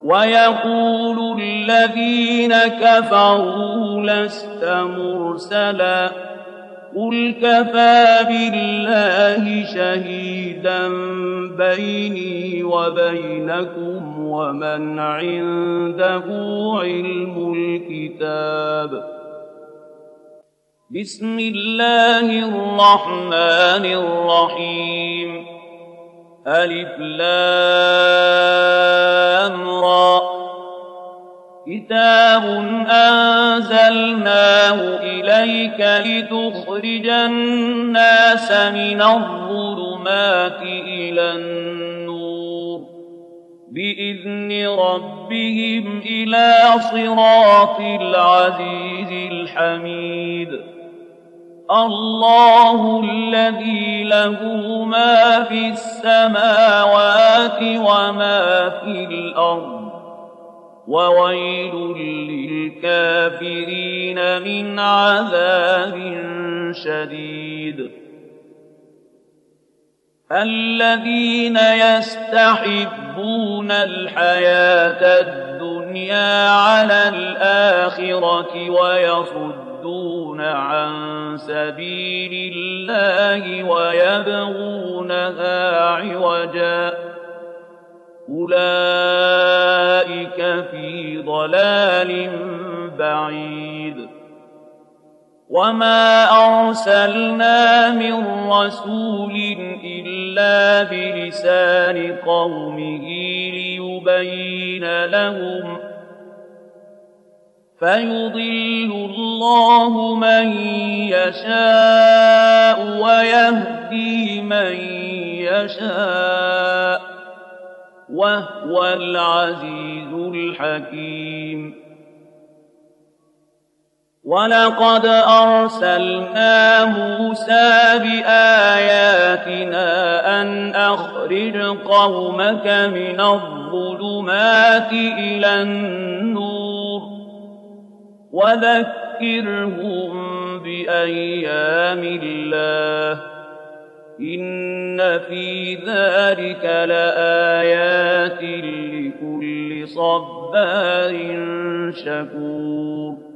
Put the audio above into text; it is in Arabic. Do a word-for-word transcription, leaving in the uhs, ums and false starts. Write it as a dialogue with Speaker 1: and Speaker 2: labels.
Speaker 1: ويقول الذين كفروا لست مرسلا قل كفى بالله شهيدا بيني وبينكم ومن عنده علم الكتاب. بسم الله الرحمن الرحيم. ألف لام را كتاب أنزلناه إليك لتخرج الناس من الظلمات إلى النور بإذن ربهم إلى صراط العزيز الحميد. الله الذي له ما في السماوات وما في الأرض وويل للكافرين من عذاب شديد. الذين يستحبون الحياة الدنيا على الآخرة ويصدون عن سبيل الله ويبغونها عوجا أولئك في ضلال بعيد. وما أرسلنا من رسول إلا بلسان قومه ليبين لهم فيضل الله من يشاء ويهدي من يشاء وهو العزيز الحكيم. ولقد أرسلنا موسى بآياتنا أن أخرج قومك من الظلمات إلى النور وذكرهم بأيام الله إن في ذلك لآيات لكل صبار شكور.